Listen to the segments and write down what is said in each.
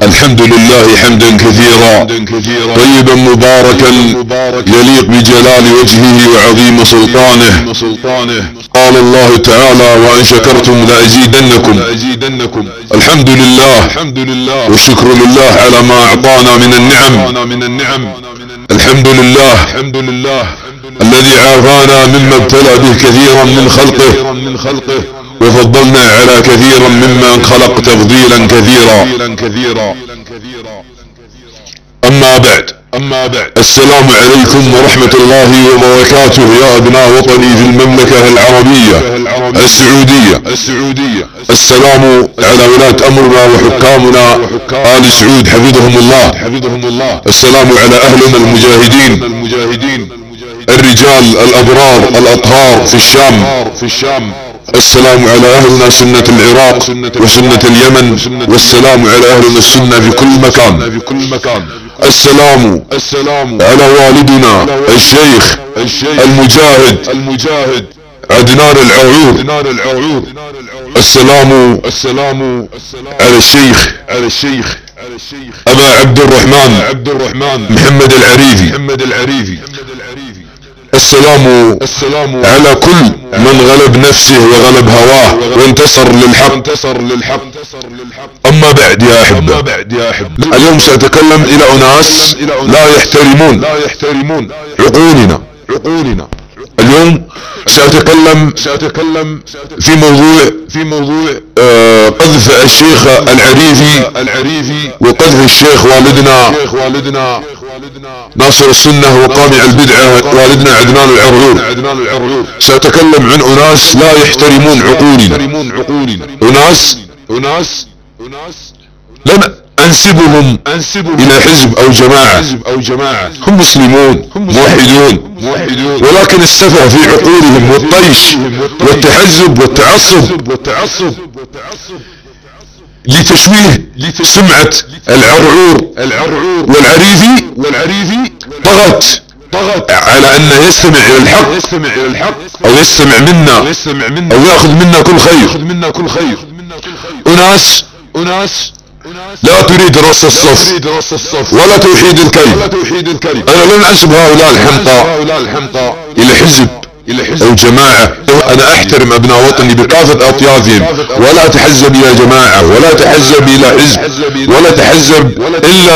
الحمد لله حمدا كثيرا طيبا مباركا يليق بجلال وجهه وعظيم سلطانه. قال الله تعالى: وإن شكرتم لأزيدنكم. الحمد لله والشكر لله على ما أعطانا من النعم. الحمد لله الذي عافانا مما ابتلى به كثيرا من خلقه وفضلنا على كثيرا ممن خلق تفضيلا كثيرا. أما بعد السلام عليكم ورحمة الله وبركاته يا أبناء وطني في المملكة العربية السعودية. السلام على ولاة أمرنا وحكامنا آل سعود حفظهم الله. السلام على أهلنا المجاهدين الرجال الأبرار الأطهار في الشام. السلام على أهلنا سنة العراق وسنة اليمن، والسلام على أهلنا السنة في كل مكان. السلام على والدنا الشيخ المجاهد عدنان العرعور. السلام على الشيخ أبا عبد الرحمن محمد العريفي. السلام على كل من غلب نفسه وغلب هواه وانتصر للحق. أما بعد يا أحبة، اليوم سأتكلم إلى أناس لا يحترمون عقولنا. اليوم سأتكلم في موضوع قذف الشيخ العريفي وقذف الشيخ والدنا ناصر السنة وقامع البدعة والدنا عدنان العرعور. سأتكلم عن أناس لا يحترمون عقولنا. أناس لن أنسبهم إلى حزب أو جماعة. هم مسلمون موحدون، ولكن السفه في عقولهم والطيش والتحزب والتعصب لتشويه سمعة العرعور والعريفي طغت على أنه يستمع إلى الحق أو يستمع منا أو يأخذ منا كل خير. أناس لا تريد رص الصف ولا توحيد الكلم. أنا لن أنسب هؤلاء الحمقى إلى حزب أو جماعة. أنا أحترم أبناء وطني بكافة أطيافهم، ولا أتحزب إلى جماعة ولا أتحزب إلى حزب ولا أتحزب إلا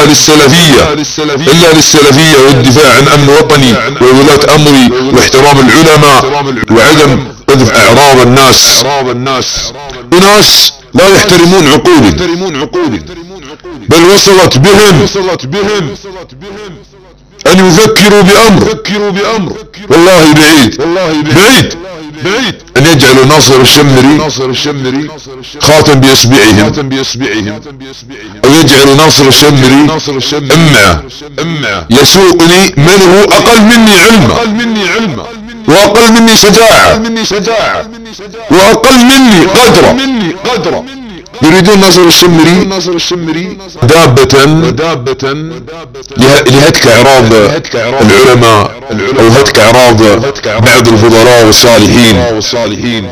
للسلفية والدفاع عن أمن وطني وولاة أمري واحترام العلماء وعدم قذف أعراض الناس. أناس لا يحترمون عقولي، بل وصلت بهم أن يفكروا بأمر والله بعيد أن يجعلوا ناصر الشمري خاتم بإصبعهم، أو يجعلوا ناصر الشمري أمعة يسوقني من هو أقل مني علما وأقل مني شجاعة وأقل مني قدرة. يريدون ناصر الشمري دابة لهتك اعراض العلماء او هتك اعراض بعض الفضلاء والصالحين.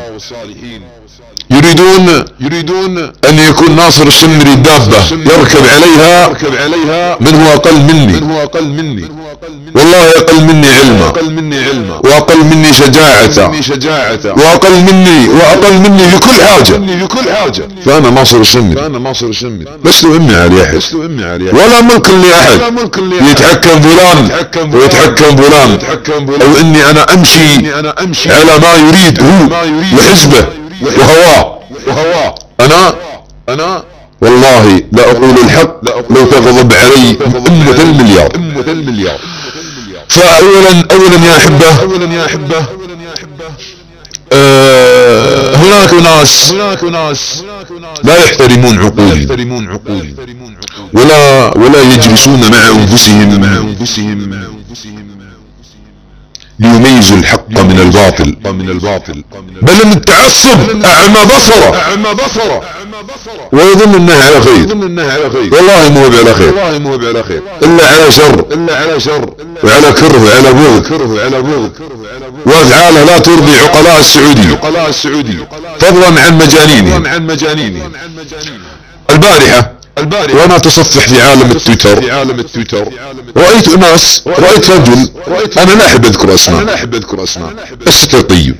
يريدون ان يكون ناصر الشمري دابة يركب عليها من هو اقل مني. والله اقل مني علما واقل مني شجاعة واقل مني في كل حاجة. فانا ناصر الشمري لست امي على احد ولا ملك لاحد يتحكم فلان او اني انا امشي على ما يريد هو وحزبه وهواه. انا والله لا اقول الحق لو تغضب علي أمة المليار. فأولا يا أحبة، هناك ناس لا يحترمون عقولي ولا يجلسون مع أنفسهم ليميزوا الحق من الباطل، بل التعصب أعمى بصره ويظن انه على خير. والله مو على خير الا على شر وعلى كره وعلى بغض وافعاله لا ترضي عقلاء السعودية فضلا عن مجانينهم. البارحة وانا اتصفح في عالم التويتر رأيت ناس، رأيت رجل، انا لا احب اذكر اسماء، طيب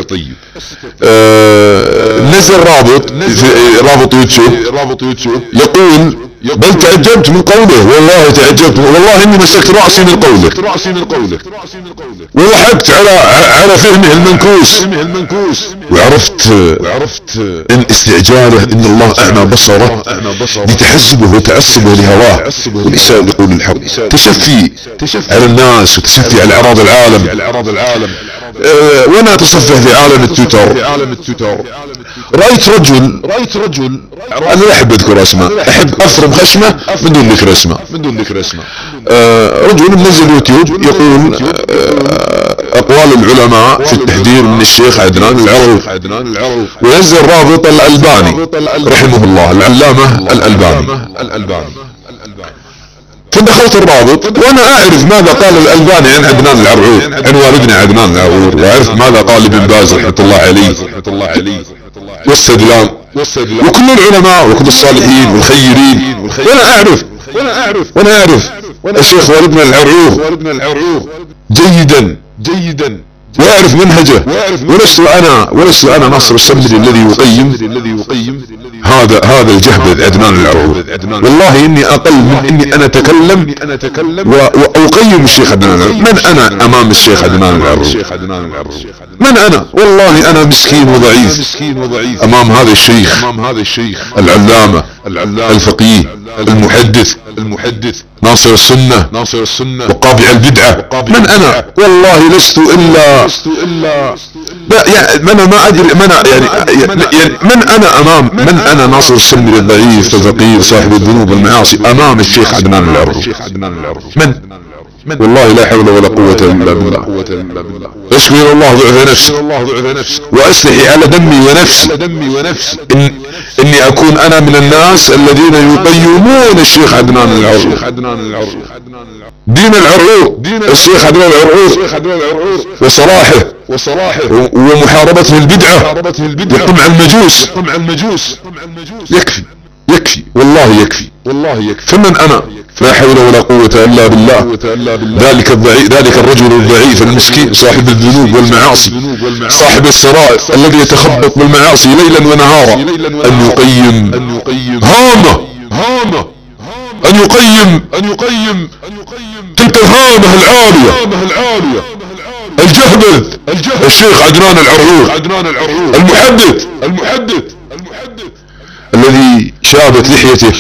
نزل رابط يوتيوب يقول بل تعجبت من قوله، والله تعجبت، والله اني مسكت رأسي من قوله وضحكت على فهمه المنكوس، وعرفت ان استعجاله ان الله اعمى بصره لتحزبه وتعصبه لهواه وليس لقول الحق، تشفي على الناس وتشفي على اعراض العالم. وانا اتصفح في عالم التويتر رأيت رجل انا لا احب اذكر اسماء، احب افرم خشمه من دون ذكر اسماء. رجل منزل يوتيوب يقول اقوال العلماء في التحذير من الشيخ عدنان العروق، وينزل رابط الألباني رحمه الله، العلامة الألباني. فدخلت الرابط وانا اعرف ماذا قال الألباني عن عدنان العروق، عن والدنا عدنان العروق، واعرف ماذا قال ابن باز رحمة الله عليه والسدلان وكل العلماء وكل الصالحين والخيرين، وانا اعرف الشيخ والدنا العروق جيدا ويعرف منهجه، ولست انا ناصر السمري الذي يقيم هذا الجهبذ عدنان العروق. والله اني اقل من اني انا اتكلم واقيم الشيخ عدنان العروق. من انا امام الشيخ عدنان العروق؟ من انا؟ والله انا مسكين وضعيف امام هذا الشيخ العلامة الفقيه المحدث ناصر السنة وقابع البدعة. من انا؟ والله لست الا لا يعني انا ما ادري من انا ناصر السمري الضعيف الفقير صاحب الذنوب والمعاصي امام الشيخ عدنان العروق؟ من؟ والله لا حول ولا قوة الا بالله. اشكي الى الله ضعف نفسي واستحي على دمي ونفسي اني اكون انا من الناس الذين يقيمون الشيخ عدنان العروق، دين العروق، الشيخ عدنان العروق وصلاحه ومحاربته البدعة وقمع المجوس. يكفي والله يكفي. فمن انا؟ لا حول ولا قوة الا بالله. ذلك الرجل الضعيف المسكين صاحب الذنوب والمعاصي صاحب السرائر الذي يتخبط بالمعاصي ليلا ونهارا ان يقيم هامة ان يقيم تلك الهامة العالية الجهبذ الشيخ عدنان العروق المحدث الذي شابت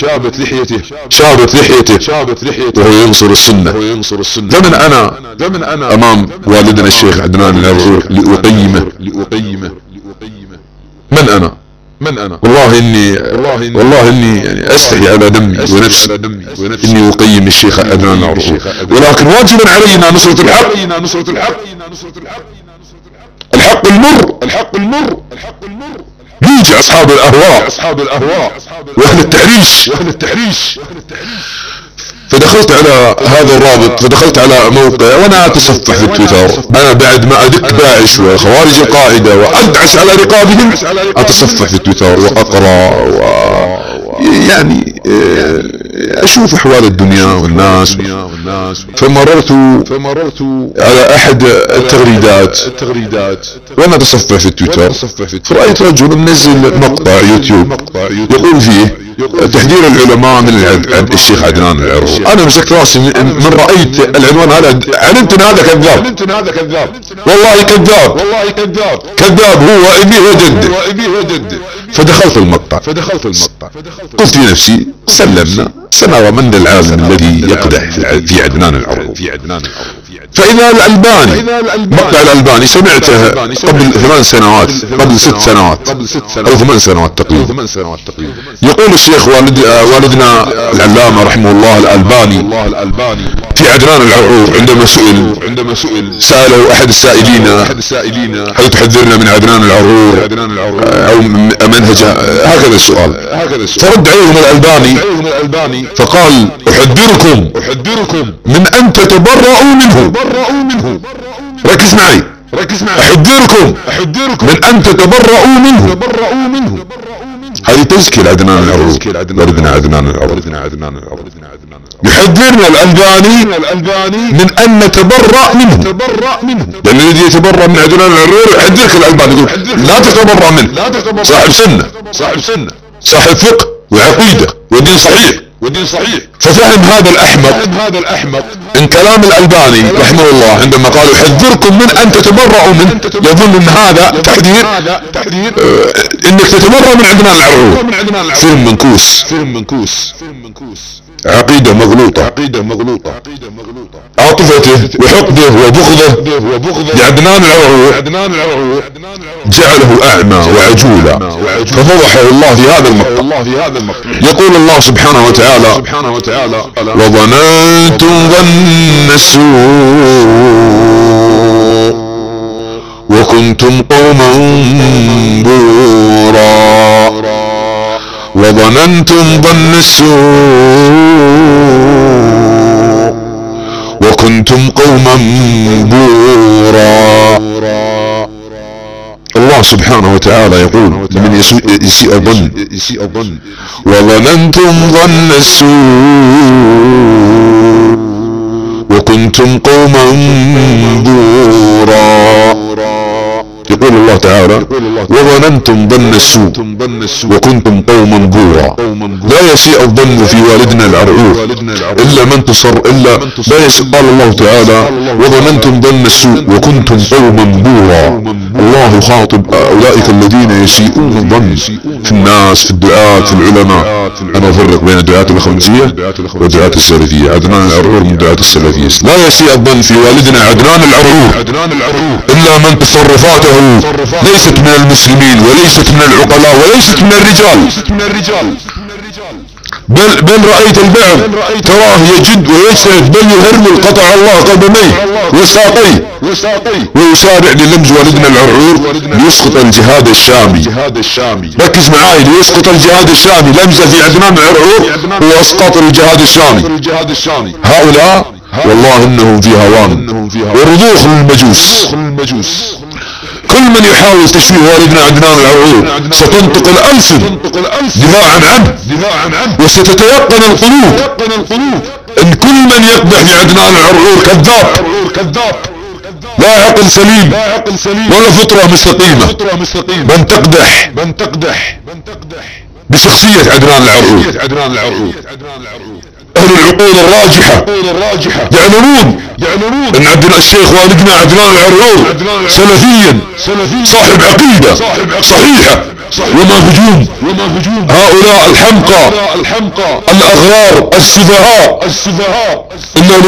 لحيته وهو ينصر السنة. فمن انا امام والدنا الشيخ عدنان العروق لأقيمه؟ من انا؟ والله اني يعني استحي على دمي ونفسي اني اقيم الشيخ عدنان العروق، ولكن واجب علينا نصرة الحق المر يوجع اصحاب الاهواء واهل التحريش. فدخلت على هذا الرابط، فدخلت على موقع وانا اتصفح في التويتر، انا بعد ما ادك داعش وخوارج القاعدة وادعس على رقابهم اتصفح في التويتر واقرأ يعني اشوف احوال الدنيا والناس. فمررت على احد التغريدات وانا اتصفح في التويتر، فرأيت رجل منزل مقطع يوتيوب يقول فيه تحذير العلماء من الشيخ عدنان العروق. انا مسكت راسي من رأيت العنوان هذا علمت ان هذا كذاب. والله كذاب هو ابيه وجده. فدخلت المقطع قلت في نفسي سنرى من العالم الذي يقدح في عدنان العروق. فإذا الألباني مقطع الألباني سمعته قبل 8 سنوات، قبل 6 سنوات أو 8 سنوات تقريبا. يقول الشيخ والدنا العلامة رحمه الله الألباني في عدنان العروق عندما سأله أحد السائلين هل تحذرنا من عدنان العروق أو منهجه، هكذا السؤال. فرد عليهم الألباني فقال أحذركم من أن تتبرؤوا منه. ركز معي. أحذركم من أن تتبرؤوا منه. هذه تزكية عدنان العرعور. وردنا عدنان العرعور. يحذرنا الألباني من أن نتبرأ منه، لأن الذي يتبرأ من عدنان العرعور يحذرك الألباني يقول لا تتبرأ منه. صاحب سنة صاحب فقه وعقيدة ودين صحيح. ففهم هذا الأحمق ان كلام الألباني رحمه الله عندما قال يحذركم من ان تتبرأوا منه، يظن ان هذا تحذير انك تتبرأ من عدنان العرعور. فهم منكوس، عقيدة مغلوطة، عاطفته وحقده وبغضه لعدنان العرعور جعله أعمى وعجولا، ففضحه الله في هذا المقطع. يقول الله سبحانه وتعالى وظننتم ظن السوء وكنتم قوما بورا. وظننتم ظن السوء وكنتم قوما بورا. الله سبحانه وتعالى يقول من يسيء الظن وظننتم ظن السوء وكنتم قوما بورا. يقول الله تعالى وظننتم ظن السوء وكنتم قوما بورا. لا يسيء الظن في والدنا العرعور إلا من لا يسيء. قال الله تعالى وظننتم ظن السوء وكنتم قوما بورا. الله يخاطب أولئك الذين يسيئون الظن في الناس، في الدعاة، في العلماء. أنا أفرق بين الدعاة الخمسية والدعاة السلفية. عدنان العرعور من الدعاة السلفية. لا يسيء الظن في والدنا عدنان العرعور إلا من تصرفاته ليست من المسلمين وليست من العقلاء وليست من الرجال. بل رأيت البعض تراه يجد ويجتهد بل يهرول قطع الله قدميه وساقيه ويسارع للمز والدنا العرعور ليسقط الجهاد الشامي. ركز معاي، ليسقط الجهاد الشامي. لمزة في عدنان العرعور هو اسقاط الجهاد الشامي. هؤلاء والله انهم في هوان ورضوخ للمجوس. كل من يحاول تشويه والدنا عدنان العرعور ستنطق الألسن دفاعا عنه وستتيقن القلوب ان كل من يقدح في عدنان العرعور كذاب لا عقل سليم ولا فطرة مستقيمة. من تقدح بشخصية عدنان العرعور. أهل العقول الراجحة يعلمون أن الشيخ والدنا عدنان العرعور سلفيا صاحب عقيدة صحيحة ومهجوم. هؤلاء الحمقى الأغرار السفهاء إلا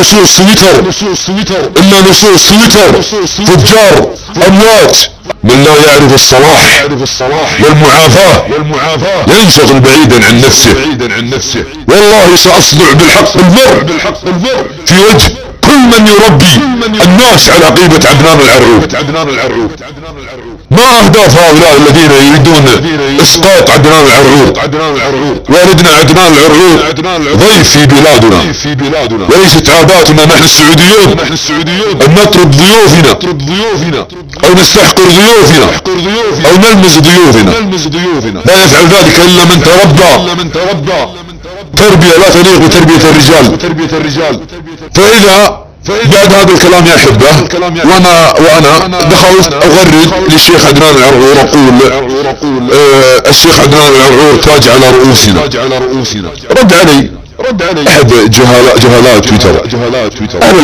نصوص سويتر فجار أموات من لا يعرف الصلاح والمعافاة ينشغل بعيدا عن نفسه. والله سأصدع بالحق البر في وجه كل من يربي الناس على عقيدة عدنان العرعور. ما أهداف هؤلاء الذين يريدون إسقاط عدنان العرعور؟ والدنا عدنان العرعور ضيف في بلادنا وليست عاداتنا نحن السعوديون أن نطرد ضيوفنا أو نستحقر ضيوفنا أو نلمز ضيوفنا. لا يفعل ذلك إلا من تربى تربية لا تليق بتربية الرجال. فإذا بعد هذا الكلام يا أحبة وأنا دخلت أغرد للشيخ عدنان العرعور أقول الشيخ عدنان العرعور تاج على رؤوسنا. رد علي أحد جهالات تويتر أهل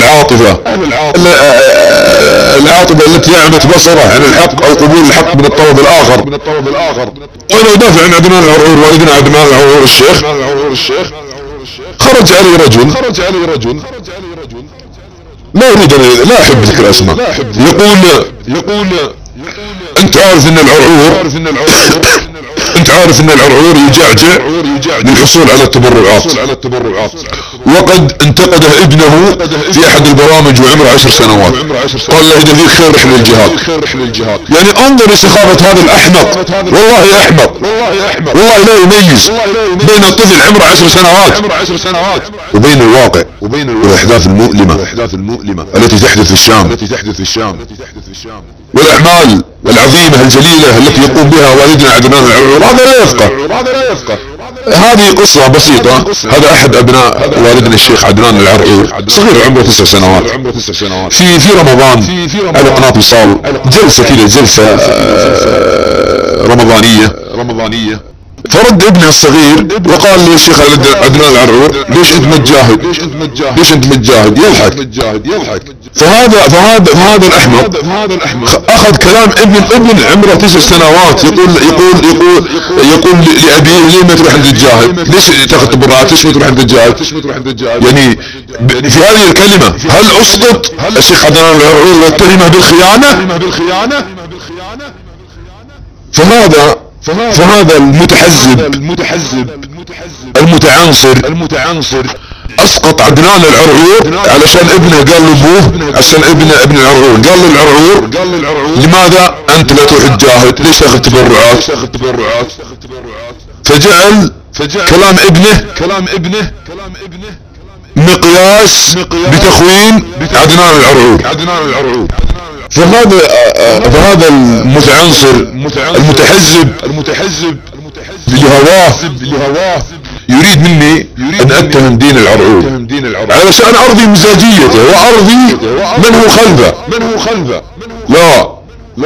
العاطفة التي يعمت بصره عن الحق أو قبول الحق من الطرف الآخر. وأنا أدافع عن عدنان العرعور والدنا عدنان العرعور الشيخ. خرج علي رجل لا أريد لا أحب ذكر أسماء يقول أنت عارف أن العرعور يجعجع للحصول على التبرعات وقد انتقده ابنه في أحد البرامج وعمره 10 سنوات. قال له إذا فيك خير رح للجهاد. يعني انظر لسخافة هذا الأحمق. والله أحمق والله لا يميز بين الطفل عمره 10 سنوات وبين الواقع والأحداث المؤلمة التي تحدث في الشام. والاعمال العظيمة الجليلة التي يقوم بها والدنا عدنان العرعور، هذا لا يفقه. هذه قصة بسيطة. هذا احد ابناء والدنا الشيخ عدنان العرعور، صغير عمره 9 سنوات. في رمضان على قناة وصال جلسة كده، جلسة رمضانية، فرد ابنه الصغير وقال لي الشيخ عدنان العرعور ليش انت متجاهد يضحك. فهذا الاحمق اخذ كلام ابن عمره 9 سنوات يقول لابيه ليه ما تروح عند الجاهد، ليش تاخذ تبرعات، ليش ما تروح عند الجاهد. يعني في هذه الكلمة هل اسقط الشيخ عدنان العرعور واتهمه بالخيانة؟ فهذا المتحزب المتعنصر اسقط عدنان العرعور علشان ابنه قال لابوه، عشان ابن العرعور قال للعرعور لماذا انت لا تروح الجاهد، ليش تاخذ تبرعات. فجعل كلام ابنه مقياس بتخوين عدنان العرعور. فهذا المتعنصر المتحزب لهواه يريد مني ان اتهم دين العرعور علشان ارضي مزاجيته وارضي من هو خلفه. لا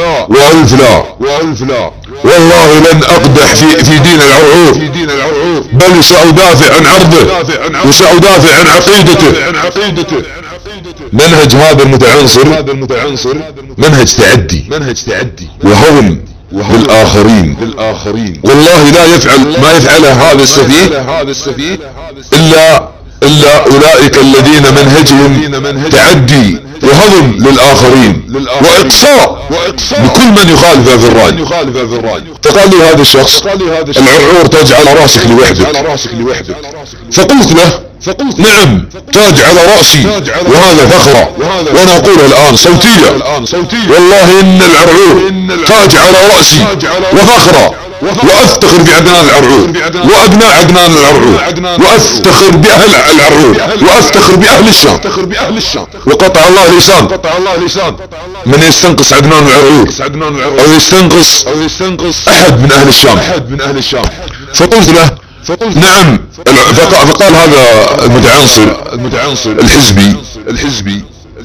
والف لا والله لن اقدح في دين العرعور، بل سأدافع عن عرضه وسأدافع عن عقيدته. منهج هذا المتعنصر منهج تعدي وهضم بالآخرين. والله لا يفعل ما يفعله هذا السفيه إلا أولئك الذين منهجهم تعدي وهضم للآخرين وإقصاء بكل من يخالف في الرأي. فقال لي هذا الشخص العرعور تاج على راسك لوحدك. فقلت له نعم تاج على رأسي وهذا فخرة، وانا اقولها الان صوتية. والله ان العرعور تاج على رأسي وفخرة، وافتخر بعدنان العرعور وابناء عدنان العرعور، وافتخر باهل العرعور، وافتخر باهل الشام. وقطع الله لسان من يستنقص عدنان العرعور او يستنقص احد من اهل الشام. فقلت له نعم. فقال هذا المتعنصر الحزبي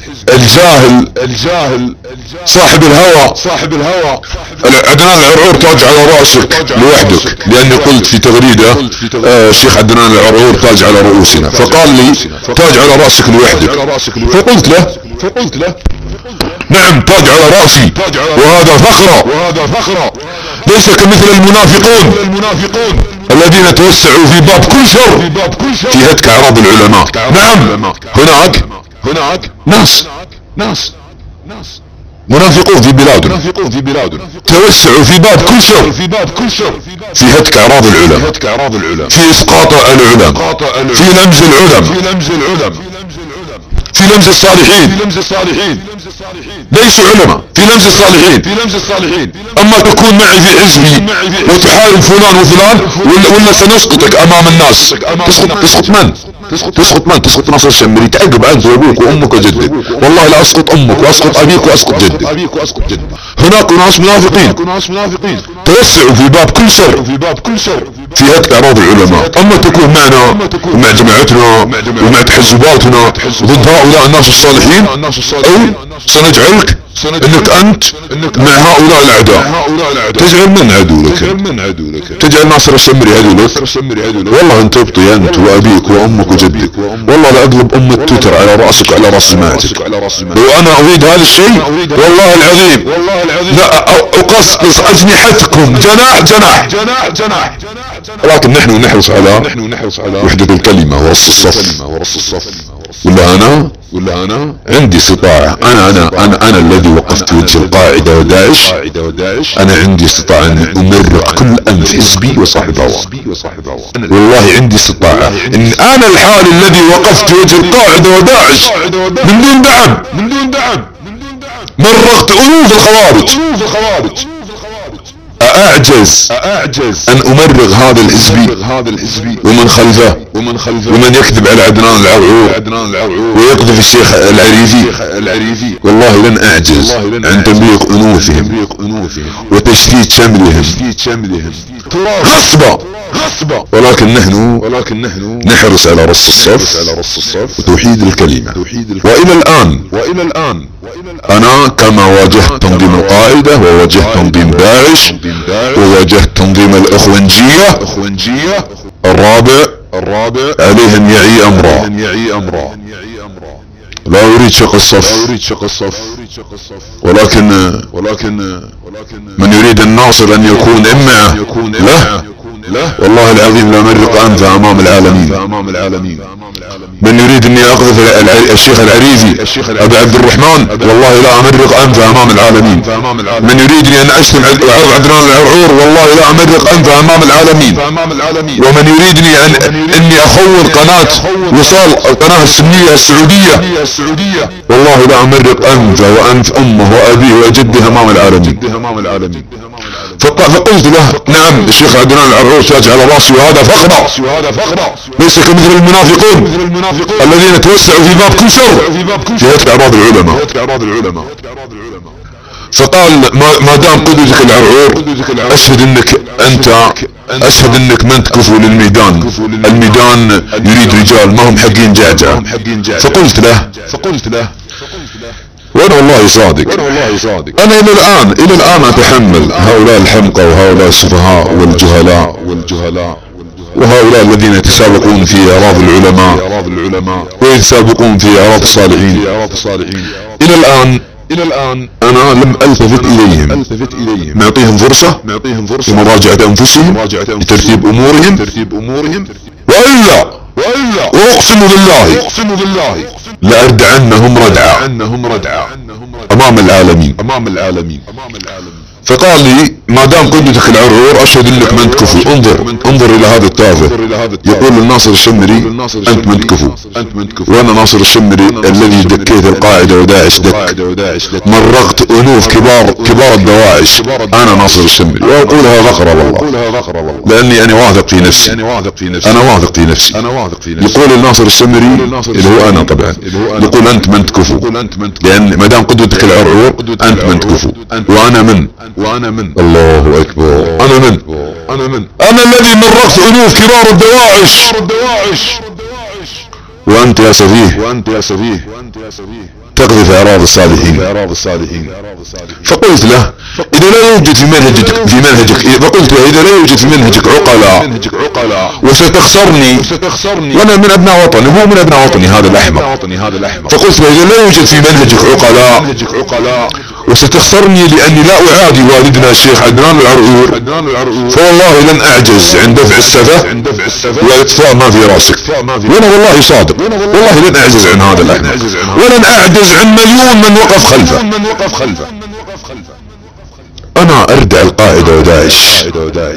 الجاهل صاحب الهوى عدنان العرعور تاج على رأسك لوحدك، لاني قلت في تغريدة الشيخ عدنان العرعور تاج على رؤوسنا، فقال لي تاج على رأسك لوحدك. فقلت له نعم تاج على رأسي وهذا فخرة، ليس كمثل المنافقون الذين توسعوا في باب كل شر في هتك اعراض العلماء. نعم هناك ناس منافقون في بلادنا توسعوا في باب كل شر في هتك اعراض العلماء، في اسقاط العلماء، في لمز العلماء، في لمز الصالحين. ليسوا علماء، في لمز الصالحين. اما تكون معي في حزبي وتحارب فلان وفلان ولا سنسقطك امام الناس. تسقط من؟ تسقط ناصر الشمري، تعقب انت وابوك وامك وجدك. والله لا اسقط امك واسقط ابيك واسقط جدك. هناك ناس منافقين توسعوا في باب كل شر في هتك اعراض العلماء. اما تكون معنا ومع جماعتنا ومع تحزباتنا ضد هؤلاء الناس الصالحين، او سنجعلك انك مع هؤلاء الاعداء. تجعل من عدولك؟ تجعل ناصر الشمري عدولك؟ والله انت ابطي انت وابيك وامك وجدك. والله لا اقلب التوتر على راسك وعلى راس سماعتك. لو انا اريد هذا الشيء والله العظيم لا اقصقص اجنحتكم جناح. ولكن نحن نحرص على وحدة الكلمة ورص الصف. ولا انا عندي استطاعة. انا الذي وقفت وجه القاعدة وداعش. انا عندي استطاعة ان امرق كل انف حزبي وصاحب هوى. والله عندي استطاعة ان انا الحال الذي وقفت وجه القاعدة وداعش من دون دعم مرقت الوف الخوارج. أأعجز أن أمرغ هذا الحزبي ومن خلفه ومن يكذب على عدنان العرعور ويقذف الشيخ العريفي. والله لن أعجز عن تمريق أنوفهم وتشتيت شملهم غصبا، ولكن نحن نحرص على رص الصف وتوحيد الكلمة. وإلى الآن أنا كما واجهت تنظيم القاعدة وواجهت تنظيم داعش وواجهت تنظيم الإخوانجية الرابع عليهم يعي أمره. لا أريد شق الصف، ولكن من يريد الناصر أن يكون إمعه له والله العظيم لا مرق أنفه أمام العالمين. من يريد أني أقذف الشيخ العريفي أبا عبد الرحمن والله لا أمرق أنفه أمام العالمين. من يريدني أن أشتم وعرض عدنان العرعور والله لا أمرق أنفه أمام العالمين. ومن يريدني أني أخون قناة وصال القناة السنية السعودية والله لا أمرق أنفه وأنف أمه وأبيه وجده أمام العالمين. فقلت له نعم الشيخ عدنان العرعور تاج على راسي وهذا فخر، ليس كمثل المنافقون الذين توسعوا في باب كل شر في هتك أعراض العلماء. فقال ما دام قدوتك العرعور أشهد انك من تكفوا للميدان. الميدان يريد رجال ما هم حقين جعجعة. فقلت له وانا والله صادق انا الى الان اتحمل هؤلاء الحمقى وهؤلاء السفهاء والجهلاء وهؤلاء الذين يتسابقون في اعراض العلماء ويتسابقون في اعراض الصالحين. الى الان انا لم التفت اليهم، معطيهم فرصة لمراجعة انفسهم لترتيب امورهم والا واقسم بالله لأردعنهم ردعا امام العالمين. فقال لي ما دام قدوتك العرعور اشهد انك من تكفو. انظر الى هذا التافه يقول الناصر الشمري انت من تكفو، وانا ناصر الشمري الذي دكيت القاعدة وداعش دك مرغت انوف كبار الدواعش. انا ناصر الشمري واقولها ذكر والله لاني انا واثق في نفسي. يقول الناصر الشمري اللي هو انا طبعا يقول انت من تكفو، لان ما دام قدوتك العرعور انت من تكفو وانا من الله اكبر. انا الذي مرقت انوف كبار الدواعش وانت يا سفيه تقذف اعراض الصالحين. فقلت له اذا لا يوجد في منهجك عقلاء وستخسرني وانا من ابناء وطني هو من ابناء وطني هذا الاحمق. فقلت له اذا لا يوجد في منهجك عقلاء وستخسرني لاني لا اعادي والدنا الشيخ عدنان العرعور فوالله لن اعجز عن دفع السفه واطفاء ما في راسك. وانا والله صادق والله لن اعجز عن هذا الاحمق ولن اعجز عن مليون من وقف خلفه. انا اردع القاعدة وداعش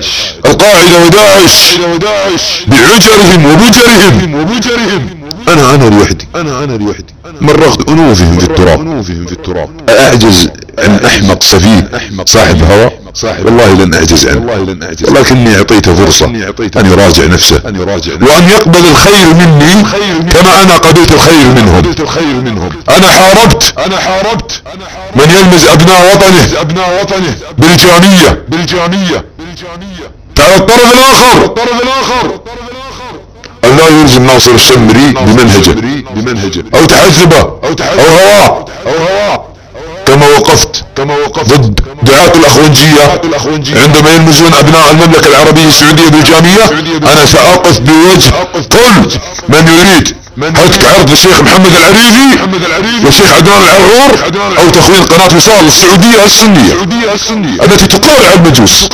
بعجرهم وبجرهم. انا لوحدي مرغت انوفهم في التراب. اعجز عن احمق سفيه صاحب هوى والله لن اعجز عنه، ولكني اعطيته فرصة ان يراجع نفسه وان يقبل الخير مني كما انا قبلت الخير منهم. انا حاربت من يلمز ابناء وطنه بالجانية على الطرف الاخر أن لا يلزم ناصر الشمري بمنهجه أو تحزبه أو هواه كما وقفت ضد دعاة الأخوانجية عندما يلمزون أبناء المملكة العربية السعودية بالجامية. أنا سأقف بوجه كل من يريد هتك عرض الشيخ محمد العريفي والشيخ عدنان العرعور أو تخوين قناة وصال السعودية السنية التي تقارع المجوس.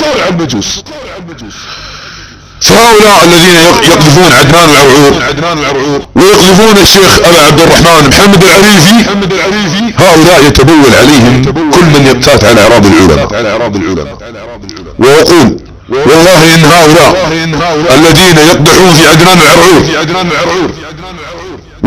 فهؤلاء الذين يقذفون عدنان العرعور ويقذفون الشيخ أبا عبد الرحمن محمد العريفي هؤلاء يتبول عليهم كل من يبتات على اعراض العلماء. ويقول والله ان هؤلاء الذين يقدحون في عدنان العرعور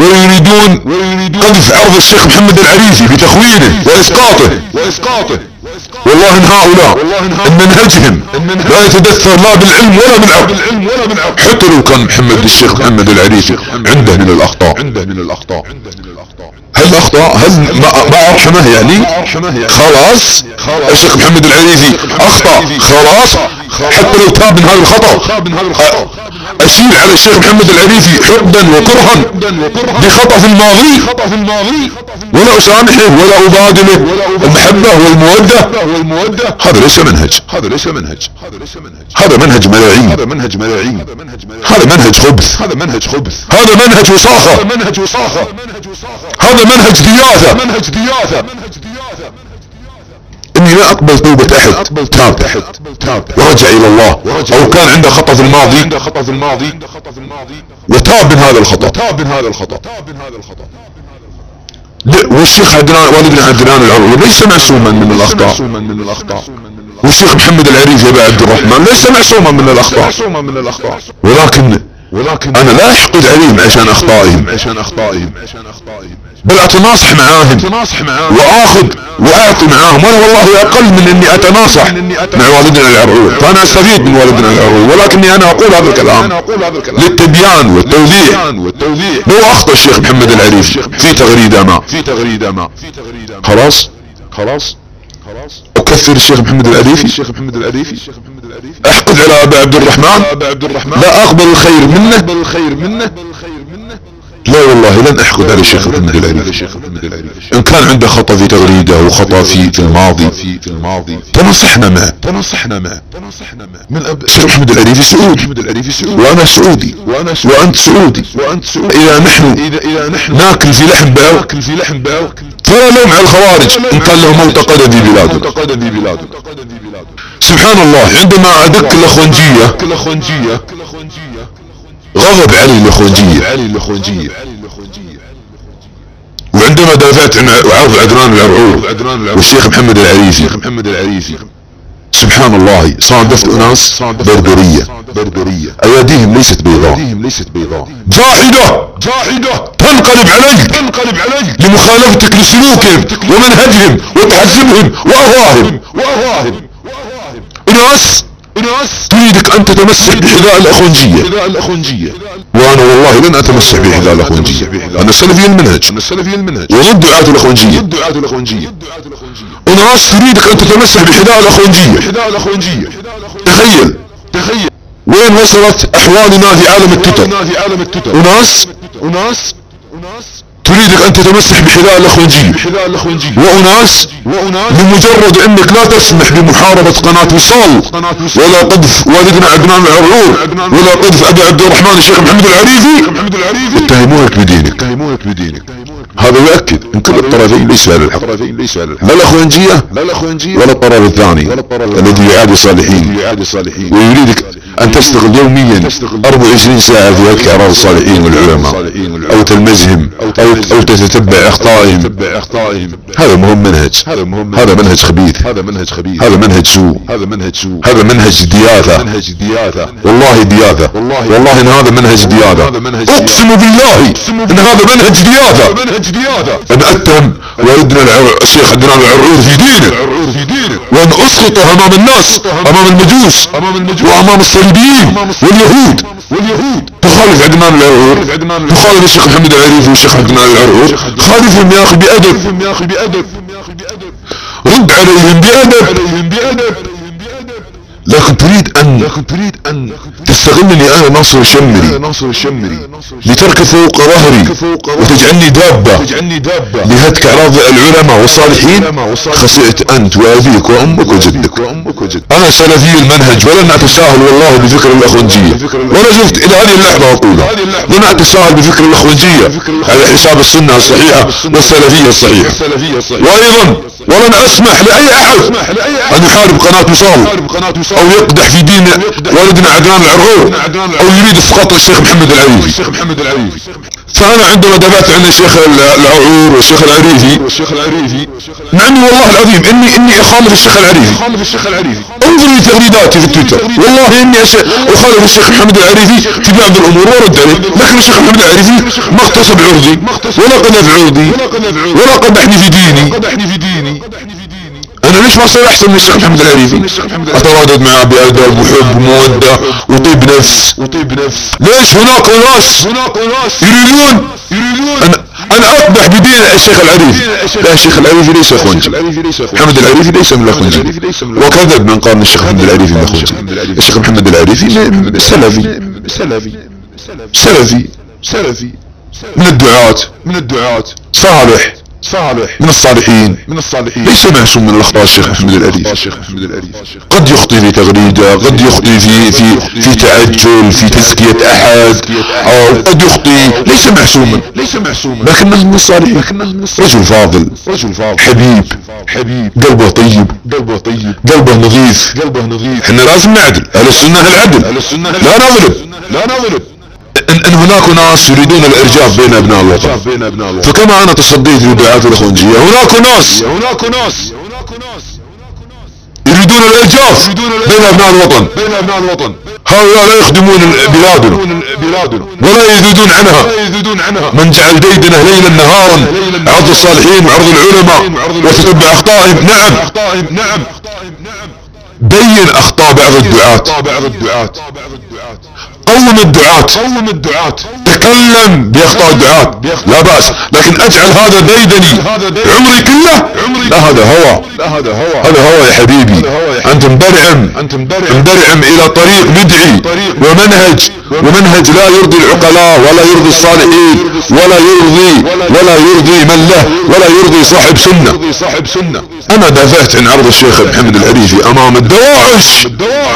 ويريدون قذف عرض الشيخ محمد العريفي بتخوينه واسقاطه والله ان هؤلاء ان منهجهم لا يتدثر لا بالعلم ولا بالعقل، حتى لو كان محمد الشيخ محمد العريفي عنده من الاخطاء. هل اخطاء؟ هل ما ارحمه يعني؟ خلاص الشيخ محمد العريفي اخطأ خلاص، حتى لو تاب من هذا الخطأ اشيل على الشيخ محمد العريفي حقدا وكرها بخطأ في الماضي ولا اسامحه ولا ابادله المحبة والمودة. هذا ليس منهج، هذا منهج ملاعين، هذا منهج خبث، هذا منهج وساخة، هذا منهج دياثة. اني لا اقبل توبة احد تاب ورجع الى الله او كان عنده خطأ في الماضي وتاب من هذا الخطأ. والشيخ والدنا عدنان العروي ليس معصوما من الاخطاء، والشيخ محمد العريفي ابا عبد الرحمن ليس معصوما من الاخطاء، ولكن انا لا احقد عليهم عشان اخطائهم، بل اتناصح معاهم واخذ واعطي معاهم، وانا والله اقل من اني اتناصح مع والدنا العرعور، فانا استفيد من والدنا العرعور، ولكني انا اقول هذا الكلام للتبيان والتوضيح. لو اخطأ الشيخ محمد العريفي في تغريدة ما خلاص اكفر الشيخ محمد العريفي، احقد على ابا عبد الرحمن، لا اقبل الخير منه، لا والله لن احقد على الشيخ محمد العريفي. ان كان عنده خطأ في تغريده وخطأ في الماضي تنصحنا معه. الشيخ محمد العريفي سعودي وانا سعودي وانت سعودي، اذا نحن ناكل في لحم باو فلا لوم على الخوارج ان كان له معتقد في بلادهم. سبحان الله، عندما ادق الاخوانجية غضب علي الاخوانجية، وعندما دافعت عن عرض عدنان العرعور والشيخ محمد العريفي سبحان الله صادفت اناس بربرية اياديهم ليست بيضاء، جاحدة تنقلب عليك لمخالفتك لسلوكهم ومنهجهم وتعذيبهم واهواهم. اناس تريدك ان تتمسك بحذاء الاخوانجية، وانا والله لن اتمسك بحذاء الاخوانجية، انا سلفي المنهج وضد دعاة الاخوانجية. اناس تريدك ان تتمسك بحذاء الاخوانجية. تخيل وين وصلت احوالنا في عالم التتر. اناس تريدك ان تتمسك بحذاء الاخوانجية، واناس بمجرد انك لا تسمح بمحاربة قناة وصال ولا قذف والدنا عدنان العرعور ولا قذف ابي عبد الرحمن الشيخ محمد العريفي يتهمونك بدينك. هذا يؤكد ان كل الطرفين ليس على الحق، لا الاخوانجية ولا الطرف الثاني الذي يعادي صالحين ويريدك ان تشتغل يوميا 24 ساعة في هتك اعراض الصالحين والعلماء او تلمزهم او تتتبع اخطائهم. هذا مهم منهج، هذا منهج خبيث، هذا منهج سوء، هذا منهج دياثة، والله دياثة، والله ان هذا منهج دياثة، اقسم بالله ان هذا منهج دياثة. انا اتهم والدنا الشيخ عدنان العرعور في دينه، وان اسقطه امام الناس، امام المجوس وامام الصليبيين واليهود. تخالف عدنان العرعور، تخالف الشيخ محمد العريفي والشيخ عدنان العرعور، خالفهم يا اخي بأدب، رد عليهم بأدب. لكن تريد ان تستغلني انا ناصر الشمري لترك فوق ظهري وتجعلني دابة لهتك اعراض العلماء والصالحين. خسئت انت وابيك وامك وجدك. انا سلفي المنهج ولن اتساهل والله بفكر الاخوانجية، ولا زلت الى هذه اللحظة اقولها، لن اتساهل بفكر الاخوانجية على حساب السنة الصحيحة والسلفية الصحيحة. وايضا ولن اسمح لاي احد ان يحارب قناة وصال او يقدح في دين والدنا عدنان العرعور او يريد اسقاط الشيخ محمد العريفي. فانا عندما دافعت عن الشيخ العرعور والشيخ العريفي نعم والله العظيم اني اخالف الشيخ العريفي. انظر لتغريداتي في تويتر، والله اني اخالف الشيخ محمد العريفي في بعض الامور وارد عليه، لكن الشيخ محمد العريفي ما اغتصب عرضي ولا قذف عرضي ولا قدحني في ديني. انا انا ليش ما صير احسن من الشيخ محمد العريفي؟ اتردد معه بادب وحب ومودة وطيب نفس. ليش هناك اناس يريدون ان اقبح بدين الشيخ العريفي. لا، الشيخ العريفي ليس اخوانجي، محمد العريفي ليس من الاخوانجي، وكذب من قال الشيخ محمد العريفي من الاخوانجي. الشيخ محمد العريفي سلفي من الدعاة صالح من الصالحين، ليس معصوم من الاخطاء الشيخ محمد العريفي. قد يخطي في تغريدة، قد يخطي في تعجل، في تزكية احد، او قد يخطي، ليس معصوما، لكنه من الصالحين، رجل فاضل، حبيب، قلبه طيب، قلبه نظيف. احنا لازم نعدل، اهل السنة العدل، لا نظلم. ان هناك ناس يريدون الارجاف بين ابناء الوطن، فكما انا تصديت لدعاة الاخوانجية، هناك ناس يريدون الارجاف بين ابناء الوطن. هؤلاء لا يخدمون بلادنا ولا يذودون عنها. من جعل ديدنه ليلا نهارا، عرض الصالحين وعرض العلماء وتتبع اخطائهم. نعم، بين اخطاء بعض الدعاة، قوم الدعاة، تكلم باخطاء الدعاة لا بأس، لكن اجعل هذا ديدني عمري كله، لا، هذا هوى يا حبيبي. انت مبرعم الى طريق بدعي ومنهج لا يرضي العقلاء ولا يرضي الصالحين ولا يرضي من له ولا يرضي صاحب سنة. انا دافعت عن عرض الشيخ محمد العريفي امام الدواعش.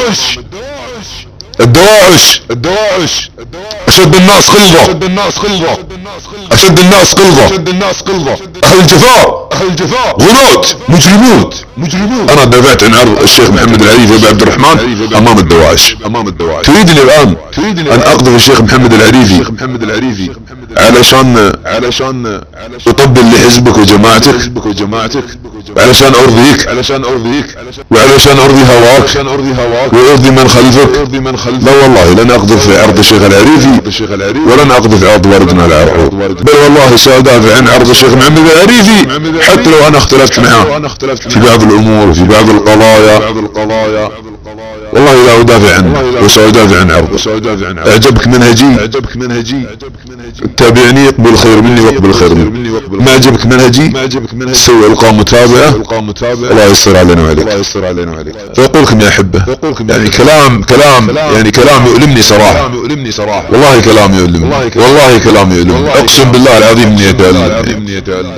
اشد الناس قلظة، اهل الجفاء غلوت مجرمون. انا دافعت عن عرض الشيخ محمد العريفي ابو عبد الرحمن امام الدواعش. تريدني الان ان اقذف الشيخ محمد العريفي علشان اطبل لحزبك وجماعتك، علشان ارضيك وعلشان ارضي هواك وارضي من خلفك. لا والله لن اقذف عرض الشيخ العريفي ولن اقذف عرض والدنا العرعور، بل والله سأدافع عن عرض الشيخ محمد العريفي حتى لو انا اختلفت معه في بعض الامور وفي بعض القضايا. والله لا ادافع عنه وسأدافع عن عرضه. اعجبك منهجي تابعني، اقبل خير مني واقبل خير مني. ما عجبك منهجي سوي القاء متابعة، الله يسر علينا وعليك. فاقولكم يا احبة، يعني كلام يؤلمني صراحة، والله كلام يؤلمني، اقسم بالله العظيم اني اتألم.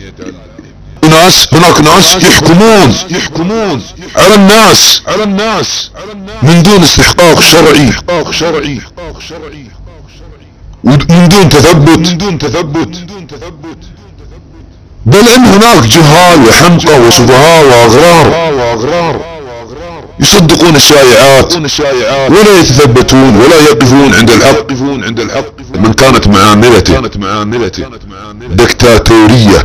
هناك ناس يحكمون على الناس من دون استحقاق شرعي ومن دون تثبت، بل ان هناك جهال وحمقى وسفهاء واغرار يصدقون الشائعات ولا يتثبتون ولا يقفون عند الحق. من كانت معاملته دكتاتورية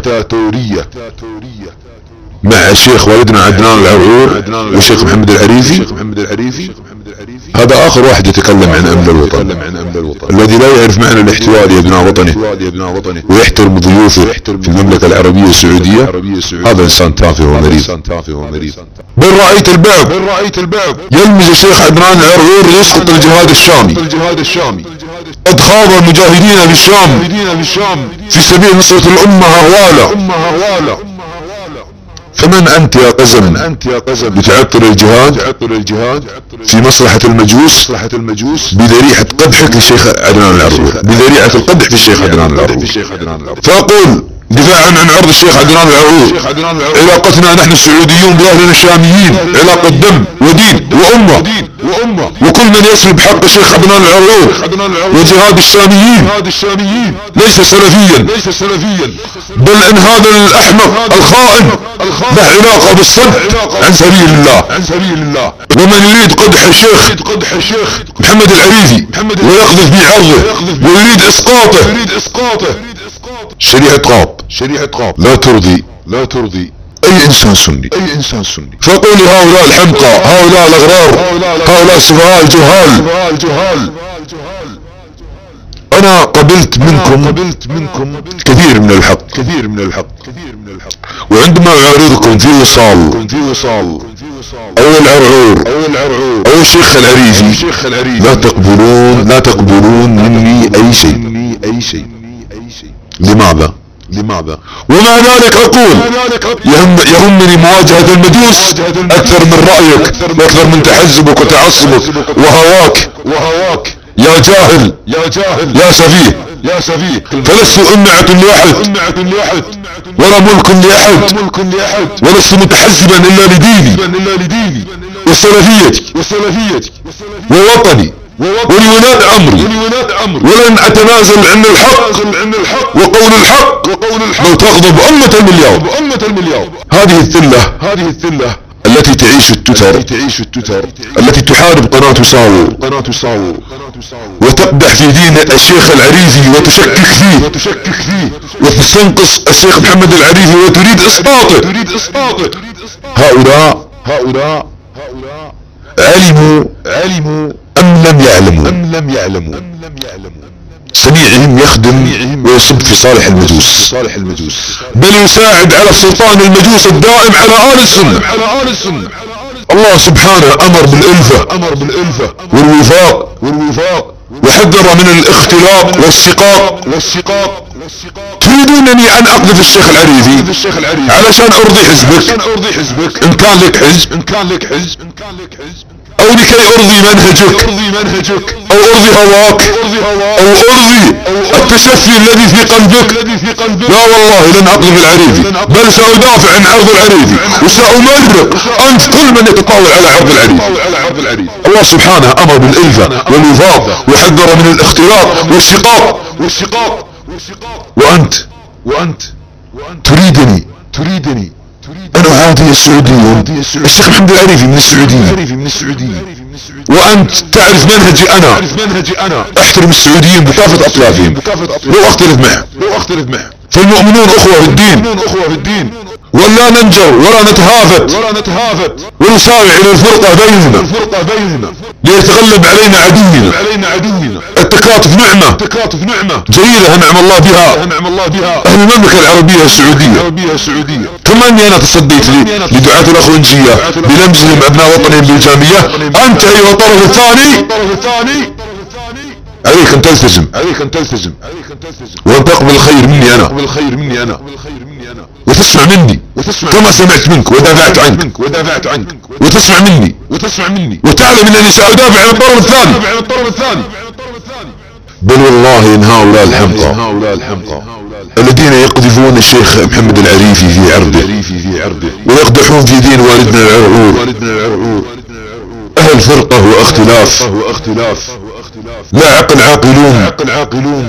مع الشيخ والدنا عدنان العرعور والشيخ محمد العريفي، هذا اخر واحد يتكلم عن امن الوطن، الذي لا يعرف معنى الاحتواء لابناء وطنه ويحترم ضيوفه في المملكة العربية السعودية. هذا انسان تافه ومريض. بل رأيت البعض يلمز الشيخ عدنان العرعور ليسقط الجهاد الشامي. قد خاض المجاهدين بالشام في سبيل نصرة الامة هروالا. فمن انت يا قزم لتعطل الجهاد في مصلحة المجوس بذريعة قدحك للشيخ عدنان العرعور، بذريعة القدح في الشيخ عدنان العرعور. فاقول دفاعا عن عرض الشيخ عدنان العرعور، علاقتنا نحن السعوديون باهلنا الشاميين علاقة دم ودين وامة، وكل من يسلب حق الشيخ عدنان العرعور وجهاد الشاميين ليس سلفيا، بل ان هذا الاحمق الخائن له علاقة بالصد عن سبيل الله. ومن يريد قدح الشيخ محمد العريفي ويقذف بعرضه ويريد اسقاطه، شريعة غاب لا ترضي اي انسان سني. فقول هؤلاء الحمقى، هؤلاء الاغرار، هؤلاء السفهاء الجهال انا قبلت منكم كثير من الحق وعندما اعرضكم في وصال او العرعور او الشيخ العريجي لا تقبلون مني اي شيء. لماذا؟ ومع ذلك اقول يهمني مواجهة المجوس اكثر من رأيك واكثر من تحزبك وتعصبك وهواك يا جاهل يا سفيه فلست امعة لاحد ولا ملك لاحد ولست متحزبا الا لديني وسلفيتي ووطني ولولاد امري ولن اتنازل عن الحق وقول الحق لو تغضب امة المليار. هذه الثلة التي تعيش التتر التي تحارب قناة صاو وتقدح في دين الشيخ العريفي وتشكك فيه وتستنقص الشيخ محمد العريفي وتريد اسقاطه. هؤلاء علموا ام لم يعلموا سميعهم يخدم ويصب في صالح المجوس بل يساعد على سلطان المجوس الدائم على آل السنة. الله سبحانه امر بالالفة والوفاق وحذر من الاختلاق والشقاق. تريدونني ان اقذف الشيخ العريفي علشان ارضي حزبك ان كان لك حزب او لكي ارضي منهجك او ارضي هواك او ارضي التشفي الذي في قلبك. لا والله لن اقذف العريفي بل سادافع عن عرض العريفي وسامرق انت كل من يتطاول على عرض العريفي. الله سبحانه امر بالالفة والوفاق وحذر من الاختلاط والشقاق وانت تريدني انا عادي السعوديين الشيخ محمد العريفي من السعودية وانت تعرف منهجي انا احترم السعوديين بكافة اطيافهم لو اختلف معه فالمؤمنون اخوة في الدين ولا ننجر ولا نتهافت ونسارع الى الفرقة بيننا ليتغلب علينا عدونا. التكاتف نعمة جيدة انعم الله بها اهل المملكة العربية السعودية. كما اني انا تصديت لدعاة الاخوانجية بلمزهم ابناء وطنهم بالجامية. انت ايها الطرف الثاني عليك ان تلتزم وان تقبل الخير مني انا وتسمع مني كما سمعت منك ودافعت عنك وتسمع مني وتعلم انني سأدافع عن الطرف الثاني. بل والله ان هؤلاء الحمقى الذين يقذفون الشيخ محمد العريفي في عرضه ويقدحون في دين والدنا العرعور اهل فرقة واختلاف لا عقل عاقلون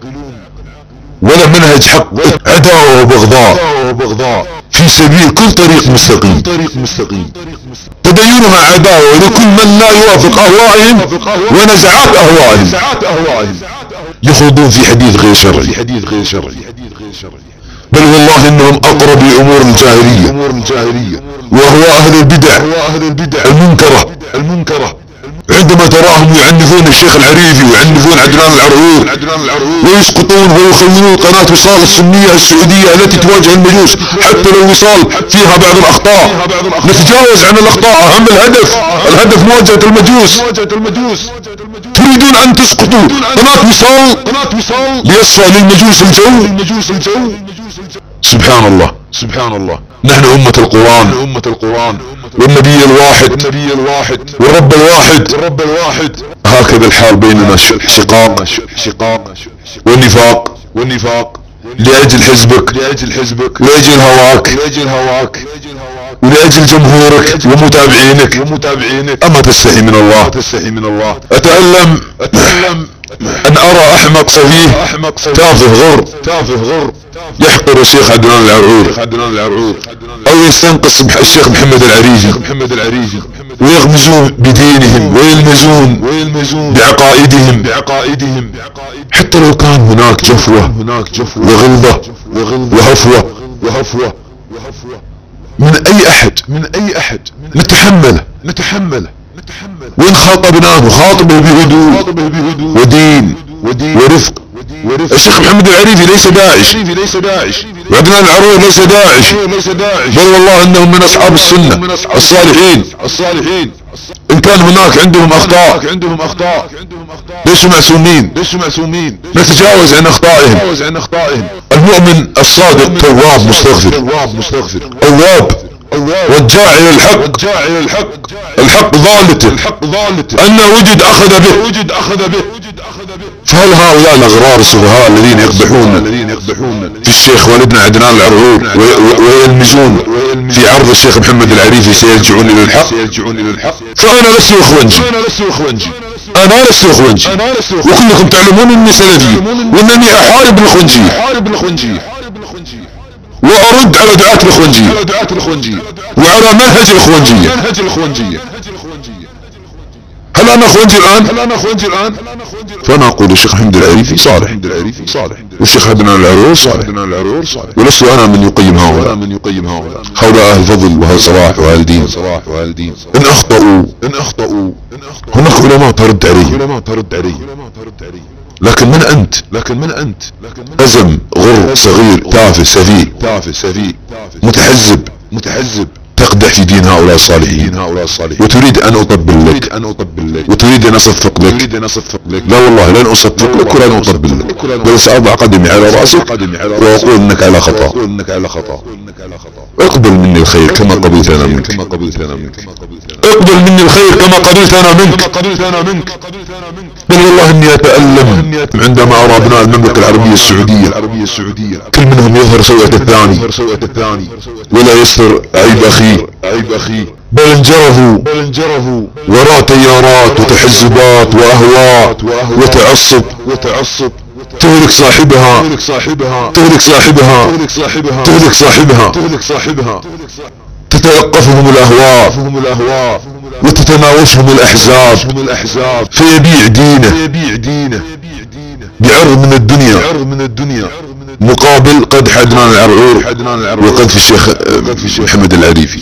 ولا منهج حق عداوة وبغضاء في سبيل كل طريق مستقيم. تدينها عداوة لكل من لا يوافق اهوائهم ونزعات اهوائهم يخوضون في حديث غير شرعي. بل والله انهم اقرب لامور الجاهلية وهو اهل البدع المنكرة عندما تراهم يعنفون الشيخ العريفي ويعنفون عدنان العرعور ويسقطون ويخونون قناة وصال السنية السعودية التي تواجه المجوس حتى لو وصال فيها بعض الاخطاء نتجاوز عن الاخطاء. اهم الهدف مواجهة المجوس. تريدون ان تسقطوا قناة وصال ليصفى للمجوس الجو. سبحان الله نحن أمة القرآن والنبي الواحد والرب الواحد. هكذا الحال بيننا شقاق ونفاق لأجل حزبك ولأجل هواك ولأجل جمهورك ومتابعينك. أما تستحي من الله. أتألم أن أرى أحمق سفيه تافه غر يحقر الشيخ عدنان العرعور أو يستنقص الشيخ محمد العريجي ويغمزون بدينهم ويلمزون بعقائدهم حتى لو كان هناك جفوة وغلظة وهفوة من أي أحد نتحمله وإن خاطبناه خاطبه بهدوء ودين ورفق. الشيخ محمد العريفي ليس داعش، وعدنان العرعور ليس داعش، بل والله انهم من اصحاب السنة الصالحين. ان كان هناك عندهم اخطاء ليسوا معصومين، نتجاوز عن اخطائهم. المؤمن الصادق تواب مستغفر، اواب رجاع الى الحق، الحق ضالته، انه وجد اخذ به. فهل هؤلاء الاغرار السفهاء الذين يقدحون في الشيخ والدنا عدنان العرعور ويلمزون في عرض الشيخ محمد العريفي سيرجعون الى الحق؟ فانا لست اخوانجي، وكلكم تعلمون اني سلفي وانني احارب الخونجية وارد على دعاة الخونجية وعلى منهج الخونجية. هل انا اخوانجي الان؟ فانا اقول الشيخ محمد العريفي صالح، والشيخ عدنان العرعور صالح، ولست انا من يقيم هؤلاء اهل فضل واهل صلاح واهل دين. ان اخطأوا هناك علماء ترد عليهم، لكن من انت ازم غر صغير تافه سفيه متحزب تقدح في دين هؤلاء الصالحين وتريد ان اطبل لك وتريد ان اصفق لك. لا والله لن اصفق لك ولن اطبل لك، بل ساضع قدمي على راسك واقول انك على خطأ. اقبل مني الخير كما قبلت انا منك، اقبل مني الخير كما قبلت انا منك. بل والله اني اتألم عندما ارى ابناء المملكة العربية السعودية كل منهم يظهر سوءة الثاني ولا يستر عيب اخي، بل انجرفوا وراء تيارات وتحزبات واهواء وتعصب تهلك صاحبها، تتلقفهم الاهواء وتتناوشهم الاحزاب، فيبيع دينه بعرض من الدنيا مقابل قدح عدنان العرعور وقدح الشيخ محمد العريفي.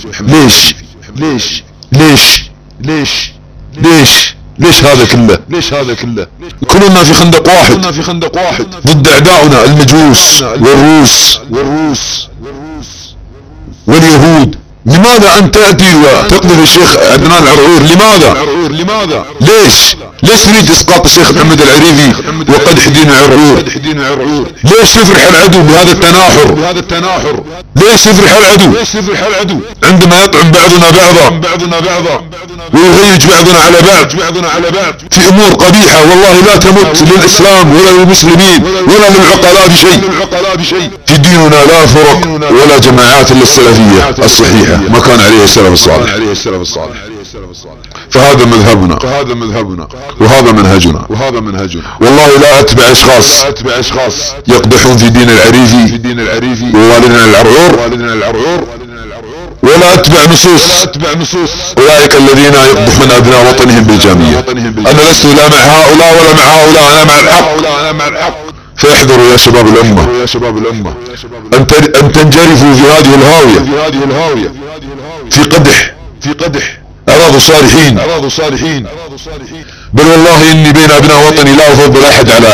ليش هذا كله؟ كلنا في خندق واحد ضد اعدائنا المجوس والروس واليهود. لماذا ان تأتي وتقذف الشيخ عدنان العرعور؟ لماذا؟ ليش تريد اسقاط الشيخ محمد العريفي وقدح دين العرعور؟ ليش يفرح العدو بهذا التناحر؟ ليش يفرح العدو عندما يطعن بعضنا بعضا ويهيج بعضنا على بعض في امور قبيحة والله لا تمت للاسلام ولا للمسلمين ولا للعقلاء بشيء. في ديننا لا فرق ولا جماعات الا السلفية الصحيحة ما كان عليه السلف الصالح. فهذا مذهبنا وهذا منهجنا. والله لا اتبع اشخاص يقدحون في دين العريفي ووالدنا العرعور، ولا اتبع نصوص اولئك الذين يقدحون ابناء وطنهم بالجامية. انا لست لا مع هؤلاء ولا مع هؤلاء، انا مع الحق. فاحذروا يا شباب الامة ان تنجرفوا في هذه الهاوية في قدح اراضي الصالحين. بل والله اني بين ابناء وطني لا افضل احد على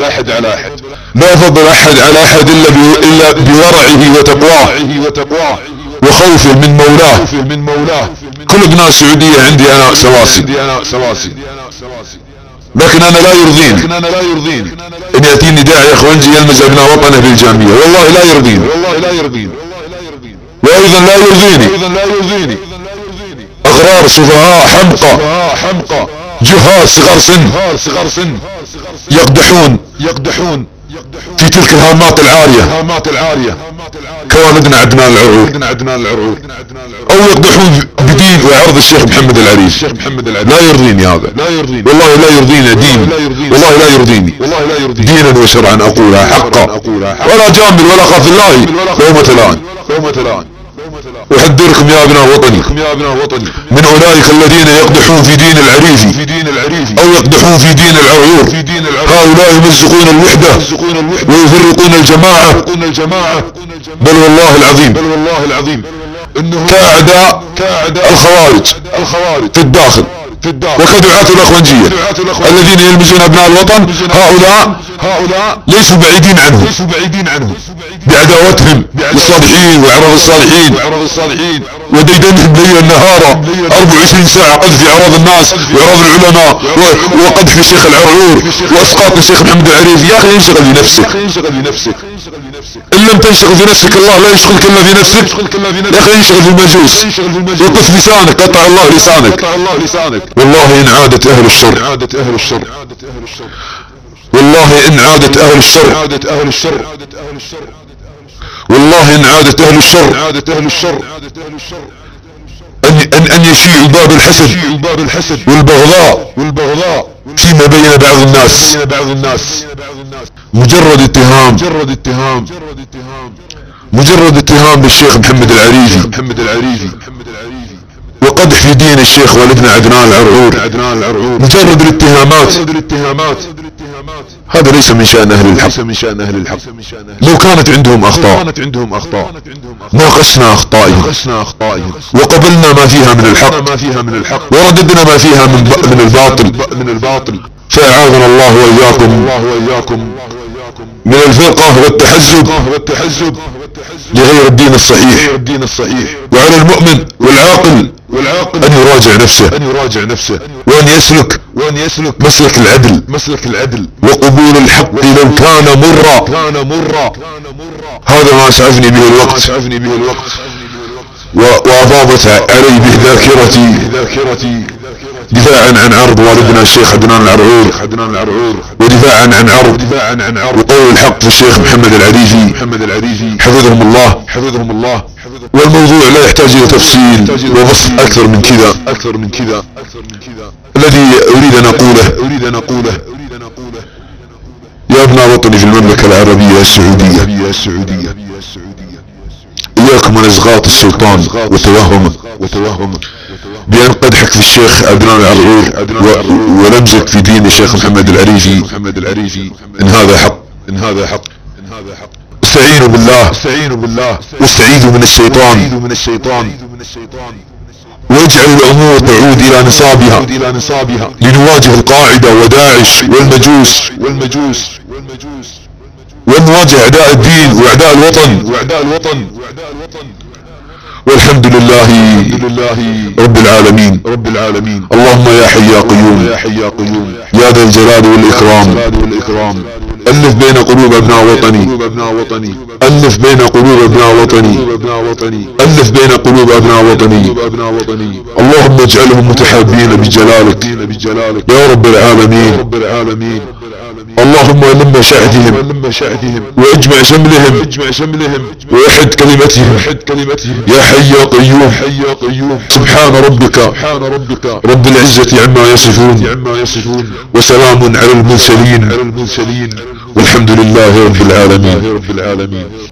احد الا بورعه وتقواه وخوفه من مولاه. كل ابناء السعودية عندي انا سواسي، لكن انا لا يرضيني ان ياتيني داعي اخوانجي يلمز ابناء وطنه بالجامية. والله لا يرضيني، وايضا لا يرضيني اغرار سفهاء حمقى جهال صغار سن يقدحون في تلك الهامات العارية كوالدنا عدنان العرعور، او يقدحون بدين وعرض الشيخ محمد العريفي. لا يرضيني هذا، والله لا يرضينا دين، والله لا يرضيني دينا وشرعا اقولها حقا ولا جامل ولا خاف الله لومة لائم. احذركم يا ابناء وطني من اولئك الذين يقدحون في دين العريفي او يقدحون في دين العرعور. هؤلاء يمزقون الوحدة ويفرقون الجماعة. بل والله العظيم كأعداء الخوارج في الداخل وكدعاة الأخوانجية الذين يلمزون أبناء الوطن، هؤلاء ليسوا بعيدين عنه بعداوتهم للصالحين وإعراض الصالحين وديدنهم ليلا نهارا 24 ساعة قذف في أعراض الناس وإعراض العلماء وقذف الشيخ العرعور وإسقاط الشيخ محمد العريفي. يا أخي انشغل بنفسك، إن لم تنشغل بنفسك الله لا يشغلك إلا بنفسك. يا أخي انشغل بالمجوس وقف لسانك، قطع الله لسانك. والله إن عادت أهل الشر والله إن عادت أهل الشر والله إن عادت أهل الشر أن يشيعوا باب الحسد والبغضاء فيما بين بعض الناس. مجرد اتهام للشيخ محمد العريفي وقدح في دين الشيخ والدنا عدنان العرعور. مجرد الاتهامات هذا ليس من شأن أهل الحق. لو كانت عندهم أخطاء ناقشنا أخطائهم وقبلنا ما فيها من الحق ورددنا ما فيها من الباطل. فأعاذنا الله وإياكم من الفرقة والتحزب لغير الدين الصحيح. وعلى المؤمن والعاقل أن يراجع نفسه وأن يسلك مسلك العدل وقبول الحق لو كان مرا. هذا ما أسعفني به الوقت وأفاضت علي به ذاكرتي دفاعا عن عرض والدنا الشيخ عدنان العرعور ودفاعا عن عرض وقول الحق في الشيخ محمد العريفي حفظهم الله. والموضوع لا يحتاج الى تفصيل وبسط اكثر من كذا. الذي اريد ان اقوله يا ابناء وطني في المملكة العربية السعودية، اياكم ونزغات السلطان وتوهمه بأن قدحك في الشيخ عدنان العرعور ولمزك في دين الشيخ محمد العريفي إن هذا حق. استعينوا بالله واستعيذوا من الشيطان واجعلوا الأمور تعود إلى نصابها لنواجه القاعدة وداعش والمجوس ونواجه أعداء الدين وأعداء الوطن. والحمد لله رب العالمين. اللهم يا حي يا قيوم يا ذا الجلال والإكرام ألف بين قلوب أبناء وطني ألف بين قلوب أبناء وطني اللهم اجعلهم متحابين بجلالك يا رب العالمين. اللهم لم شأتهم واجمع شملهم ووحد كلمتهم يا حي يا قيوم. سبحان ربك رب العزة عما يصفون وسلام على المرسلين والحمد لله رب العالمين.